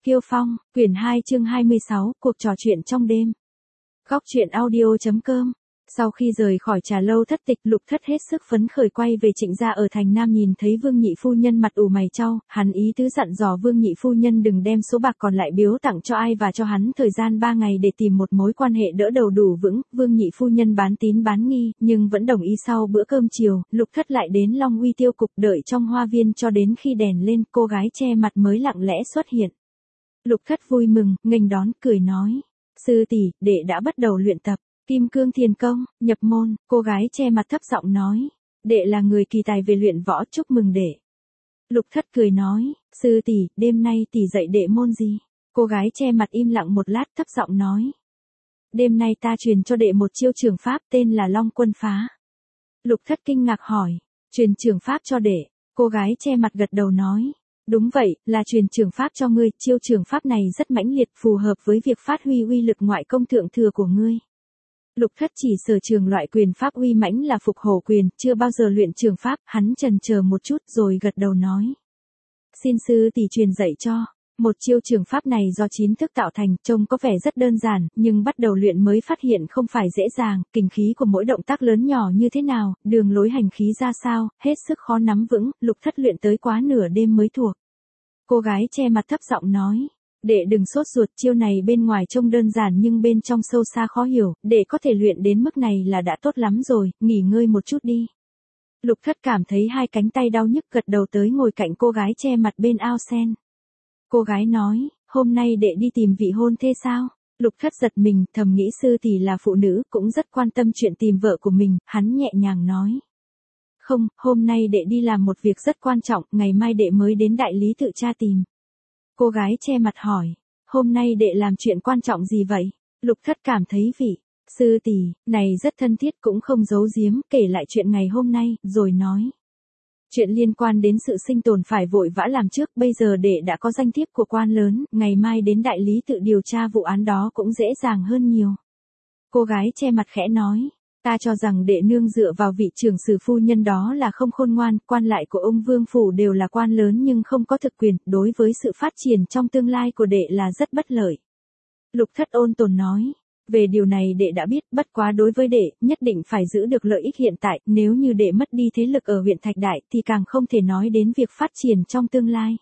Kiêu Phong, quyển 2 chương 26, cuộc trò chuyện trong đêm. Góc truyện audio.com. Sau khi rời khỏi trà lâu Thất Tịch, Lục Thất hết sức phấn khởi quay về Trịnh gia ở thành Nam, nhìn thấy Vương nhị phu nhân mặt ủ mày chau, hắn ý tứ dặn dò Vương nhị phu nhân đừng đem số bạc còn lại biếu tặng cho ai và cho hắn thời gian 3 ngày để tìm một mối quan hệ đỡ đầu đủ vững. Vương nhị phu nhân bán tín bán nghi, nhưng vẫn đồng ý. Sau bữa cơm chiều, Lục Thất lại đến Long Uy tiêu cục đợi trong hoa viên cho đến khi đèn lên, cô gái che mặt mới lặng lẽ xuất hiện. Lục Thất vui mừng, nghênh đón, cười nói: "Sư tỷ, đệ đã bắt đầu luyện tập Kim Cương Thiền Công, nhập môn." Cô gái che mặt thấp giọng nói: "Đệ là người kỳ tài về luyện võ, chúc mừng đệ." Lục Thất cười nói: "Sư tỷ, đêm nay tỷ dạy đệ môn gì?" Cô gái che mặt im lặng một lát, thấp giọng nói: "Đêm nay ta truyền cho đệ một chiêu trường pháp tên là Long Quân Phá." Lục Thất kinh ngạc hỏi: "Truyền trường pháp cho đệ?" Cô gái che mặt gật đầu nói: "Đúng vậy, là truyền trường pháp cho ngươi, chiêu trường pháp này rất mãnh liệt, phù hợp với việc phát huy uy lực ngoại công thượng thừa của ngươi." Lục Thất chỉ sở trường loại quyền pháp uy mãnh là Phục Hổ quyền, chưa bao giờ luyện trường pháp, hắn chần chờ một chút rồi gật đầu nói: "Xin sư tỷ truyền dạy cho." Một chiêu trường pháp này do 9 thức tạo thành, trông có vẻ rất đơn giản, nhưng bắt đầu luyện mới phát hiện không phải dễ dàng, kình khí của mỗi động tác lớn nhỏ như thế nào, đường lối hành khí ra sao, hết sức khó nắm vững. Lục Thất luyện tới quá nửa đêm mới thuộc. Cô gái che mặt thấp giọng nói: "Đệ đừng sốt ruột, chiêu này bên ngoài trông đơn giản nhưng bên trong sâu xa khó hiểu, đệ có thể luyện đến mức này là đã tốt lắm rồi, nghỉ ngơi một chút đi." Lục Thất cảm thấy hai cánh tay đau nhức, gật đầu tới ngồi cạnh cô gái che mặt bên ao sen. Cô gái nói: "Hôm nay đệ đi tìm vị hôn thê sao?" Lục Thất giật mình, thầm nghĩ sư tỷ là phụ nữ, cũng rất quan tâm chuyện tìm vợ của mình, hắn nhẹ nhàng nói: "Không, hôm nay đệ đi làm một việc rất quan trọng, ngày mai đệ mới đến đại lý tự tra tìm." Cô gái che mặt hỏi: "Hôm nay đệ làm chuyện quan trọng gì vậy?" Lục Thất cảm thấy vị sư tỷ này rất thân thiết, cũng không giấu giếm, kể lại chuyện ngày hôm nay, rồi nói: "Chuyện liên quan đến sự sinh tồn phải vội vã làm trước, bây giờ đệ đã có danh thiếp của quan lớn, ngày mai đến đại lý tự điều tra vụ án đó cũng dễ dàng hơn nhiều." Cô gái che mặt khẽ nói: "Ta cho rằng đệ nương dựa vào vị trưởng sử phu nhân đó là không khôn ngoan, quan lại của ông Vương phủ đều là quan lớn nhưng không có thực quyền, đối với sự phát triển trong tương lai của đệ là rất bất lợi." Lục Thất ôn tồn nói: "Về điều này đệ đã biết, bất quá đối với đệ, nhất định phải giữ được lợi ích hiện tại, nếu như đệ mất đi thế lực ở huyện Thạch Đại thì càng không thể nói đến việc phát triển trong tương lai.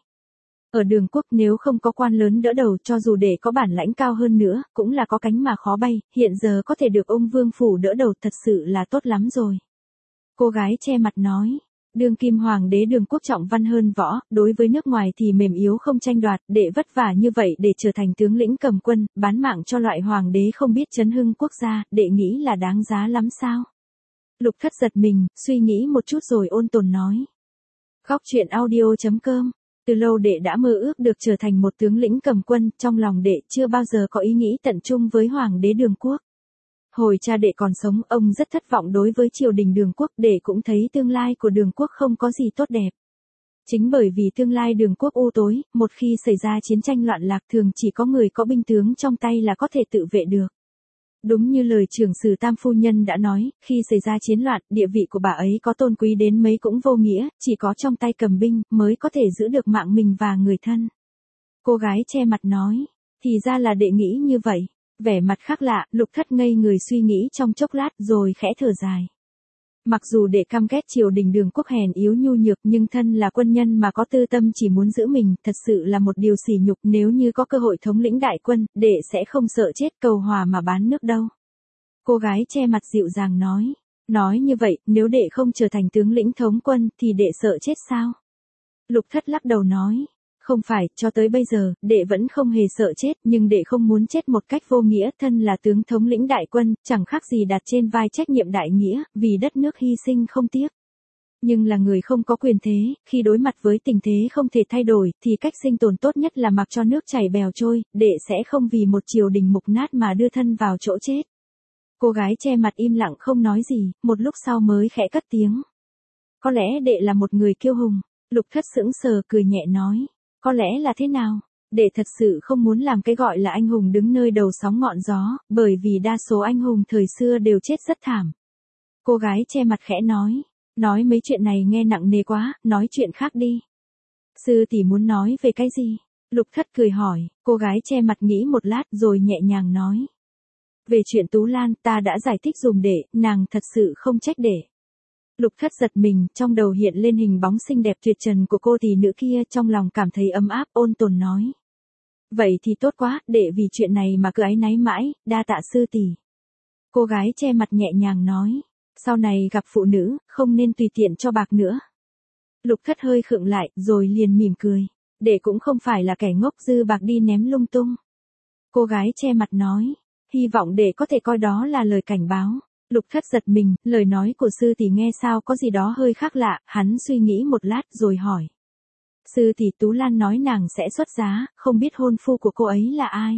Ở Đường Quốc nếu không có quan lớn đỡ đầu, cho dù đệ có bản lãnh cao hơn nữa, cũng là có cánh mà khó bay, hiện giờ có thể được ông Vương phủ đỡ đầu thật sự là tốt lắm rồi." Cô gái che mặt nói: "Đương kim hoàng đế Đường Quốc trọng văn hơn võ, đối với nước ngoài thì mềm yếu không tranh đoạt, đệ vất vả như vậy để trở thành tướng lĩnh cầm quân, bán mạng cho loại hoàng đế không biết chấn hưng quốc gia, đệ nghĩ là đáng giá lắm sao?" Lục Thất giật mình, suy nghĩ một chút rồi ôn tồn nói: "Góc truyện audio.com. Từ lâu đệ đã mơ ước được trở thành một tướng lĩnh cầm quân, trong lòng đệ chưa bao giờ có ý nghĩ tận trung với hoàng đế Đường Quốc. Hồi cha đệ còn sống, ông rất thất vọng đối với triều đình Đường Quốc, đệ cũng thấy tương lai của Đường Quốc không có gì tốt đẹp. Chính bởi vì tương lai Đường Quốc u tối, một khi xảy ra chiến tranh loạn lạc thường chỉ có người có binh tướng trong tay là có thể tự vệ được. Đúng như lời trưởng sử Tam phu nhân đã nói, khi xảy ra chiến loạn, địa vị của bà ấy có tôn quý đến mấy cũng vô nghĩa, chỉ có trong tay cầm binh mới có thể giữ được mạng mình và người thân." Cô gái che mặt nói: "Thì ra là đệ nghĩ như vậy." Vẻ mặt khác lạ, Lục Thất ngây người suy nghĩ trong chốc lát rồi khẽ thở dài. Mặc dù đệ căm ghét triều đình Đường Quốc hèn yếu nhu nhược, nhưng thân là quân nhân mà có tư tâm chỉ muốn giữ mình, thật sự là một điều sỉ nhục, nếu như có cơ hội thống lĩnh đại quân, đệ sẽ không sợ chết cầu hòa mà bán nước đâu." Cô gái che mặt dịu dàng nói: "Nói như vậy, nếu đệ không trở thành tướng lĩnh thống quân, thì đệ sợ chết sao?" Lục Thất lắc đầu nói: "Không phải, cho tới bây giờ, đệ vẫn không hề sợ chết, nhưng đệ không muốn chết một cách vô nghĩa, thân là tướng thống lĩnh đại quân, chẳng khác gì đặt trên vai trách nhiệm đại nghĩa, vì đất nước hy sinh không tiếc. Nhưng là người không có quyền thế, khi đối mặt với tình thế không thể thay đổi, thì cách sinh tồn tốt nhất là mặc cho nước chảy bèo trôi, đệ sẽ không vì một triều đình mục nát mà đưa thân vào chỗ chết." Cô gái che mặt im lặng không nói gì, một lúc sau mới khẽ cất tiếng: "Có lẽ đệ là một người kiêu hùng." Lục Thất sững sờ cười nhẹ nói: "Có lẽ là thế nào?" Đệ thật sự không muốn làm cái gọi là anh hùng đứng nơi đầu sóng ngọn gió, bởi vì đa số anh hùng thời xưa đều chết rất thảm. Cô gái che mặt khẽ nói: "Nói mấy chuyện này nghe nặng nề quá, nói chuyện khác đi." "Sư tỷ muốn nói về cái gì?" Lục Thất cười hỏi, cô gái che mặt nghĩ một lát rồi nhẹ nhàng nói. Về chuyện Tú Lan ta đã giải thích dùm để, nàng thật sự không trách để. Lục Thất giật mình, trong đầu hiện lên hình bóng xinh đẹp tuyệt trần của cô tỷ nữ kia, trong lòng cảm thấy ấm áp, ôn tồn nói. Vậy thì tốt quá, để vì chuyện này mà cứ áy náy mãi, đa tạ sư tỷ. Cô gái che mặt nhẹ nhàng nói, sau này gặp phụ nữ, không nên tùy tiện cho bạc nữa. Lục Thất hơi khựng lại, rồi liền mỉm cười. Đệ cũng không phải là kẻ ngốc dư bạc đi ném lung tung. Cô gái che mặt nói, hy vọng đệ có thể coi đó là lời cảnh báo. Lục Thất giật mình, lời nói của sư tỷ nghe sao có gì đó hơi khác lạ, hắn suy nghĩ một lát rồi hỏi. Sư tỷ Tú Lan nói nàng sẽ xuất giá, không biết hôn phu của cô ấy là ai?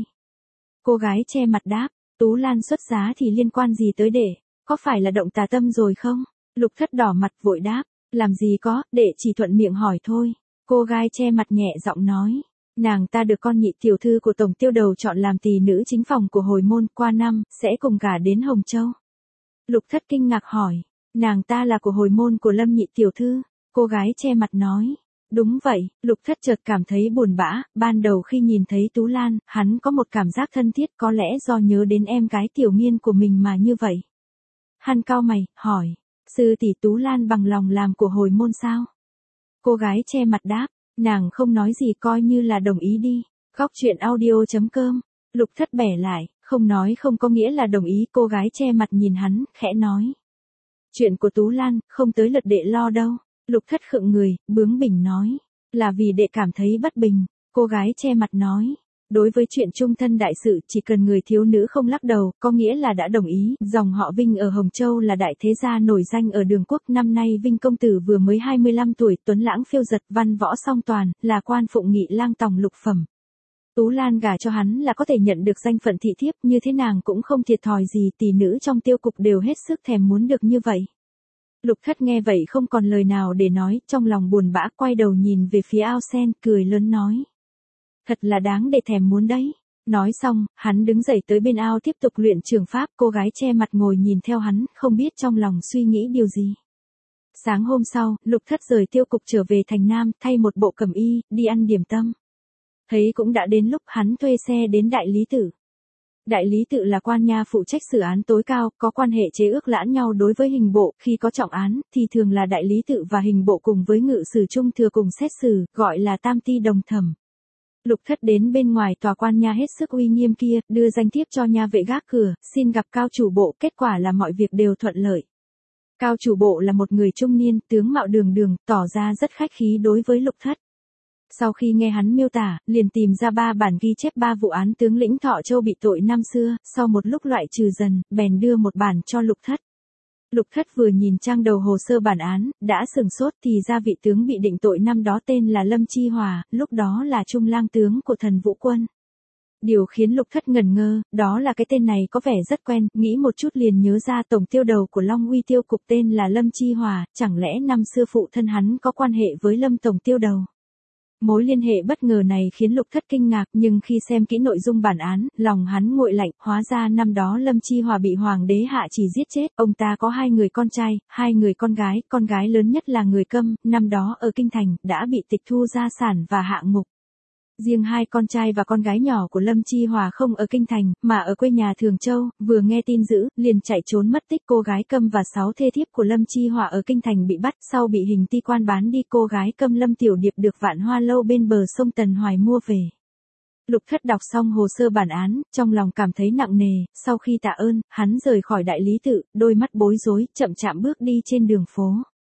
Cô gái che mặt đáp, Tú Lan xuất giá thì liên quan gì tới đệ, có phải là động tà tâm rồi không? Lục Thất đỏ mặt vội đáp, làm gì có, đệ chỉ thuận miệng hỏi thôi. Cô gái che mặt nhẹ giọng nói, nàng ta được con nhị tiểu thư của tổng tiêu đầu chọn làm tỳ nữ chính phòng của hồi môn, qua năm, sẽ cùng gả đến Hồng Châu. Lục Thất kinh ngạc hỏi, nàng ta là của hồi môn của Lâm nhị tiểu thư? Cô gái che mặt nói, đúng vậy. Lục Thất chợt cảm thấy buồn bã, ban đầu khi nhìn thấy Tú Lan, hắn có một cảm giác thân thiết, có lẽ do nhớ đến em gái tiểu nghiên của mình mà như vậy. Hắn cau mày, hỏi, sư tỷ Tú Lan bằng lòng làm của hồi môn sao? Cô gái che mặt đáp, nàng không nói gì coi như là đồng ý đi. Góc truyện audio.com. Lục Thất bẻ lại, không nói không có nghĩa là đồng ý. Cô gái che mặt nhìn hắn, khẽ nói. Chuyện của Tú Lan, không tới lượt đệ lo đâu. Lục Thất khựng người, bướng bỉnh nói. Là vì đệ cảm thấy bất bình. Cô gái che mặt nói. Đối với chuyện chung thân đại sự, chỉ cần người thiếu nữ không lắc đầu, có nghĩa là đã đồng ý. Dòng họ Vinh ở Hồng Châu là đại thế gia nổi danh ở Đường Quốc. Năm nay Vinh công tử vừa mới 25 tuổi, tuấn lãng phiêu giật, văn võ song toàn, là quan phụng nghị lang tòng lục phẩm. Tú Lan gả cho hắn là có thể nhận được danh phận thị thiếp, như thế nàng cũng không thiệt thòi gì, tỷ nữ trong tiêu cục đều hết sức thèm muốn được như vậy. Lục Thất nghe vậy không còn lời nào để nói, trong lòng buồn bã quay đầu nhìn về phía ao sen, cười lớn nói. Thật là đáng để thèm muốn đấy. Nói xong, hắn đứng dậy tới bên ao tiếp tục luyện trường pháp, cô gái che mặt ngồi nhìn theo hắn, không biết trong lòng suy nghĩ điều gì. Sáng hôm sau, Lục Thất rời tiêu cục trở về thành Nam, thay một bộ cẩm y, đi ăn điểm tâm. Thấy cũng đã đến lúc hắn thuê xe đến Đại Lý Tự. Đại Lý Tự là quan nha phụ trách xử án tối cao, có quan hệ chế ước lẫn nhau đối với hình bộ, khi có trọng án, thì thường là Đại Lý Tự và hình bộ cùng với ngự sử trung thừa cùng xét xử, gọi là tam ti đồng thẩm. Lục Thất đến bên ngoài tòa quan nha hết sức uy nghiêm kia, đưa danh thiếp cho nha vệ gác cửa, xin gặp cao chủ bộ, kết quả là mọi việc đều thuận lợi. Cao chủ bộ là một người trung niên, tướng mạo đường đường, tỏ ra rất khách khí đối với Lục Thất. Sau khi nghe hắn miêu tả, liền tìm ra 3 bản ghi chép 3 vụ án tướng lĩnh Thọ Châu bị tội năm xưa, sau một lúc loại trừ dần, bèn đưa một bản cho Lục Thất. Lục Thất vừa nhìn trang đầu hồ sơ bản án, đã sửng sốt, thì ra vị tướng bị định tội năm đó tên là Lâm Chi Hòa, lúc đó là trung lang tướng của Thần Vũ Quân. Điều khiến Lục Thất ngẩn ngơ, đó là cái tên này có vẻ rất quen, nghĩ một chút liền nhớ ra tổng tiêu đầu của Long Uy tiêu cục tên là Lâm Chi Hòa, chẳng lẽ năm xưa phụ thân hắn có quan hệ với Lâm tổng tiêu đầu. Mối liên hệ bất ngờ này khiến Lục Thất kinh ngạc, nhưng khi xem kỹ nội dung bản án, lòng hắn nguội lạnh, hóa ra năm đó Lâm Chi Hòa bị hoàng đế hạ chỉ giết chết, ông ta có 2 người con trai, 2 người con gái lớn nhất là người Câm, năm đó ở Kinh Thành, đã bị tịch thu gia sản và hạ ngục. Riêng 2 con trai và con gái nhỏ của Lâm Chi Hòa không ở Kinh Thành, mà ở quê nhà Thường Châu, vừa nghe tin dữ, liền chạy trốn mất tích. Cô gái Câm và 6 thê thiếp của Lâm Chi Hòa ở Kinh Thành bị bắt, sau bị hình ti quan bán đi. Cô gái Câm Lâm Tiểu Điệp được Vạn Hoa Lâu bên bờ sông Tần Hoài mua về. Lục Thất đọc xong hồ sơ bản án, trong lòng cảm thấy nặng nề, sau khi tạ ơn, hắn rời khỏi Đại Lý Tự, đôi mắt bối rối, chậm chạp bước đi trên đường phố.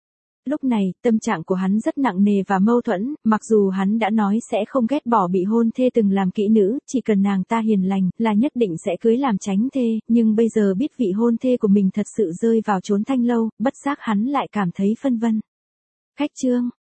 Lúc này, tâm trạng của hắn rất nặng nề và mâu thuẫn, mặc dù hắn đã nói sẽ không ghét bỏ bị hôn thê từng làm kỹ nữ, chỉ cần nàng ta hiền lành, là nhất định sẽ cưới làm chánh thê, nhưng bây giờ biết vị hôn thê của mình thật sự rơi vào chốn thanh lâu, bất giác hắn lại cảm thấy phân vân. Khách chương.